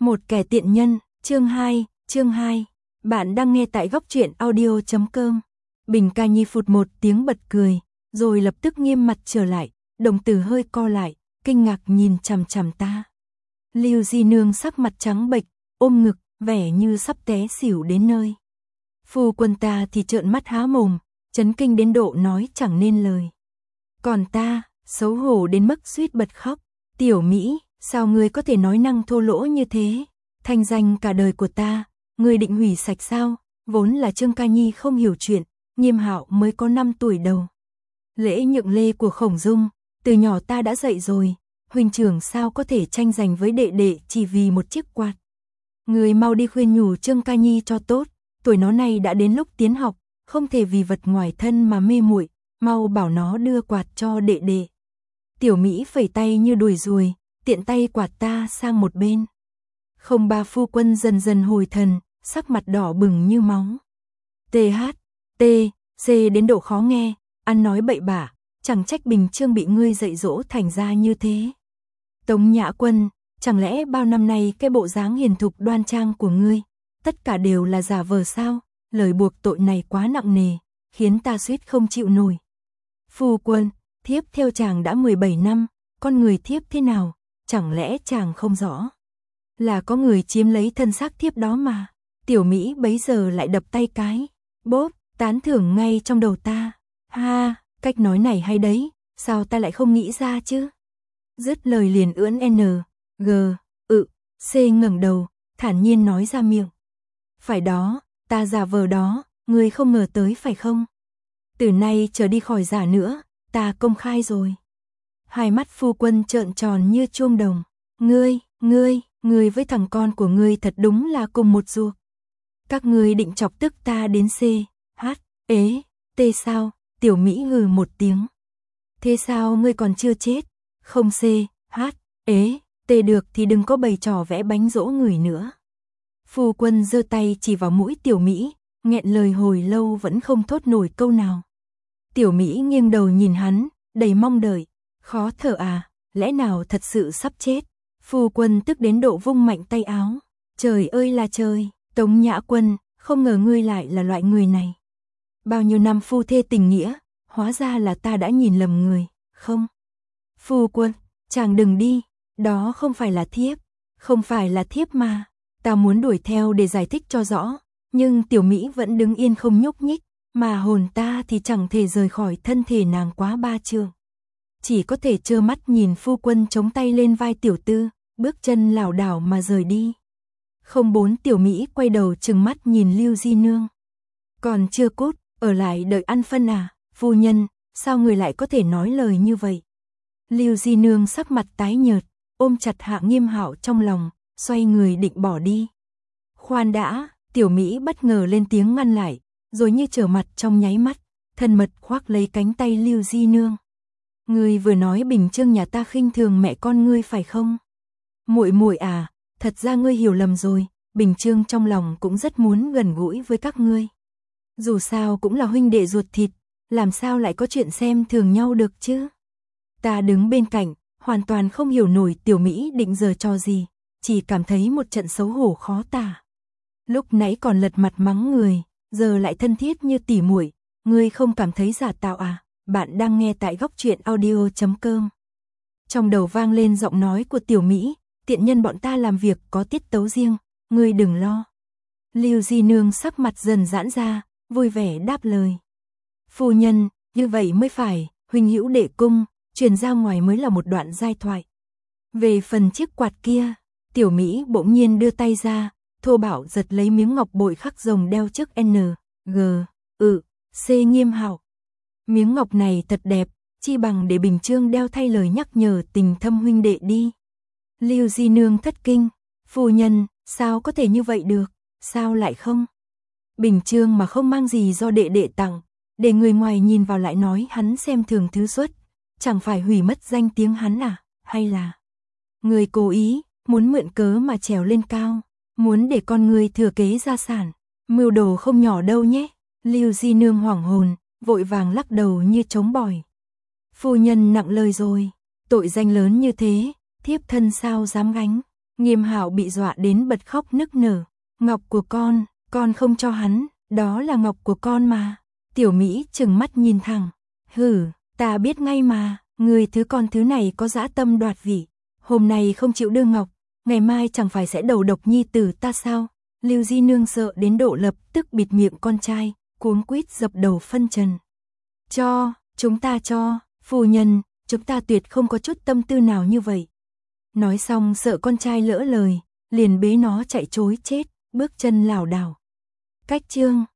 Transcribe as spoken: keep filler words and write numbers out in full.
Một kẻ tiện nhân, chương hai, chương hai. Bạn đang nghe tại góc truyện audio chấm com. Bình Ca Nhi phụt một tiếng bật cười, rồi lập tức nghiêm mặt trở lại, đồng tử hơi co lại, kinh ngạc nhìn chằm chằm ta. Lưu Di Nương sắc mặt trắng bệch, ôm ngực, vẻ như sắp té xỉu đến nơi. Phu quân ta thì trợn mắt há mồm, chấn kinh đến độ nói chẳng nên lời. Còn ta, xấu hổ đến mức suýt bật khóc. Tiểu Mỹ, sao ngươi có thể nói năng thô lỗ như thế? Thanh danh cả đời của ta, ngươi định hủy sạch sao? Vốn là Trương Ca Nhi không hiểu chuyện, Nghiêm Hạo mới có năm tuổi đầu. Lễ nhượng lê của Khổng Dung, từ nhỏ ta đã dạy rồi, huynh trưởng sao có thể tranh giành với đệ đệ chỉ vì một chiếc quạt. Ngươi mau đi khuyên nhủ Trương Ca Nhi cho tốt, tuổi nó này đã đến lúc tiến học, không thể vì vật ngoài thân mà mê muội, mau bảo nó đưa quạt cho đệ đệ. Tiểu Mỹ phẩy tay như đuổi ruồi, tiện tay quạt ta sang một bên. Không ba phu quân dần dần hồi thần, sắc mặt đỏ bừng như máu. T H, T, C đến độ khó nghe, ăn nói bậy bạ, chẳng trách Bình Trương bị ngươi dạy dỗ thành ra như thế. Tống Nhã Quân, chẳng lẽ bao năm nay cái bộ dáng hiền thục đoan trang của ngươi, tất cả đều là giả vờ sao? Lời buộc tội này quá nặng nề, khiến ta suýt không chịu nổi. Phu quân, thiếp theo chàng đã mười bảy năm, con người thiếp thế nào, chẳng lẽ chàng không rõ? Là có người chiếm lấy thân xác thiếp đó mà. Tiểu Mỹ bấy giờ lại đập tay cái, bốp, tán thưởng ngay trong đầu ta. Ha, cách nói này hay đấy, sao ta lại không nghĩ ra chứ? Dứt lời liền ưỡn N, G, ự, C ngẩng đầu, thản nhiên nói ra miệng. Phải đó, ta giả vờ đó, ngươi không ngờ tới phải không? Từ nay trở đi khỏi giả nữa, ta công khai rồi. Hai mắt phu quân trợn tròn như chuông đồng. Ngươi, ngươi, ngươi với thằng con của ngươi thật đúng là cùng một ruột. Các ngươi định chọc tức ta đến C, H, ế, T sao? Tiểu Mỹ hừ một tiếng. Thế sao ngươi còn chưa chết? Không C, H, ế, T được thì đừng có bày trò vẽ bánh dỗ người nữa. Phu quân giơ tay chỉ vào mũi Tiểu Mỹ, nghẹn lời hồi lâu vẫn không thốt nổi câu nào. Tiểu Mỹ nghiêng đầu nhìn hắn, đầy mong đợi. Khó thở à, lẽ nào thật sự sắp chết? Phu quân tức đến độ vung mạnh tay áo. Trời ơi là trời, Tống Nhã Quân, không ngờ ngươi lại là loại người này. Bao nhiêu năm phu thê tình nghĩa, hóa ra là ta đã nhìn lầm người, không? Phu quân, chàng đừng đi, đó không phải là thiếp, không phải là thiếp mà. Ta muốn đuổi theo để giải thích cho rõ, nhưng Tiểu Mỹ vẫn đứng yên không nhúc nhích, mà hồn ta thì chẳng thể rời khỏi thân thể nàng quá ba trượng. Chỉ có thể trơ mắt nhìn phu quân chống tay lên vai tiểu tư, bước chân lảo đảo mà rời đi. Không bốn Tiểu Mỹ quay đầu trừng mắt nhìn Lưu Di Nương. Còn chưa cút, ở lại đợi ăn phân à? Phu nhân, sao người lại có thể nói lời như vậy? Lưu Di Nương sắc mặt tái nhợt, ôm chặt Hạ Nghiêm Hạo trong lòng, xoay người định bỏ đi. Khoan đã, Tiểu Mỹ bất ngờ lên tiếng ngăn lại, rồi như trở mặt trong nháy mắt, thân mật khoác lấy cánh tay Lưu Di Nương. Ngươi vừa nói Bình Trương nhà ta khinh thường mẹ con ngươi phải không? Muội muội à, thật ra ngươi hiểu lầm rồi, Bình Trương trong lòng cũng rất muốn gần gũi với các ngươi. Dù sao cũng là huynh đệ ruột thịt, làm sao lại có chuyện xem thường nhau được chứ? Ta đứng bên cạnh, hoàn toàn không hiểu nổi Tiểu Mỹ định giở trò gì, chỉ cảm thấy một trận xấu hổ khó tả. Lúc nãy còn lật mặt mắng người, giờ lại thân thiết như tỉ muội, ngươi không cảm thấy giả tạo à? Bạn đang nghe tại góc truyện audio chấm com. Trong đầu vang lên giọng nói của Tiểu Mỹ, tiện nhân bọn ta làm việc có tiết tấu riêng, ngươi đừng lo. Lưu Di Nương sắc mặt dần giãn ra, vui vẻ đáp lời. Phu nhân, như vậy mới phải, huynh hữu đệ cung, truyền ra ngoài mới là một đoạn giai thoại. Về phần chiếc quạt kia, Tiểu Mỹ bỗng nhiên đưa tay ra, thô bạo giật lấy miếng ngọc bội khắc rồng đeo trước N, G, ự, C Nghiêm Hạo. Miếng ngọc này thật đẹp, chi bằng để Bình Trương đeo thay lời nhắc nhở tình thâm huynh đệ đi. Lưu Di Nương thất kinh, phu nhân, sao có thể như vậy được, sao lại không? Bình Trương mà không mang gì do đệ đệ tặng, để người ngoài nhìn vào lại nói hắn xem thường thứ xuất, chẳng phải hủy mất danh tiếng hắn à, hay là người cố ý, muốn mượn cớ mà trèo lên cao, muốn để con người thừa kế gia sản, mưu đồ không nhỏ đâu nhé. Lưu Di Nương hoảng hồn, vội vàng lắc đầu như trống bỏi. Phu nhân nặng lời rồi, tội danh lớn như thế, thiếp thân sao dám gánh, Nghiêm Hạo bị dọa đến bật khóc nức nở. Ngọc của con, con không cho hắn, đó là ngọc của con mà. Tiểu Mỹ trừng mắt nhìn thẳng. Hử, ta biết ngay mà, người thứ con thứ này có dã tâm đoạt vị. Hôm nay không chịu đưa ngọc, ngày mai chẳng phải sẽ đầu độc nhi tử ta sao? Lưu Di Nương sợ đến độ lập tức bịt miệng con trai, cuống quýt dập đầu phân trần. Cho, chúng ta cho, phu nhân, chúng ta tuyệt không có chút tâm tư nào như vậy. Nói xong sợ con trai lỡ lời, liền bế nó chạy trối chết, bước chân lảo đảo. Cách chương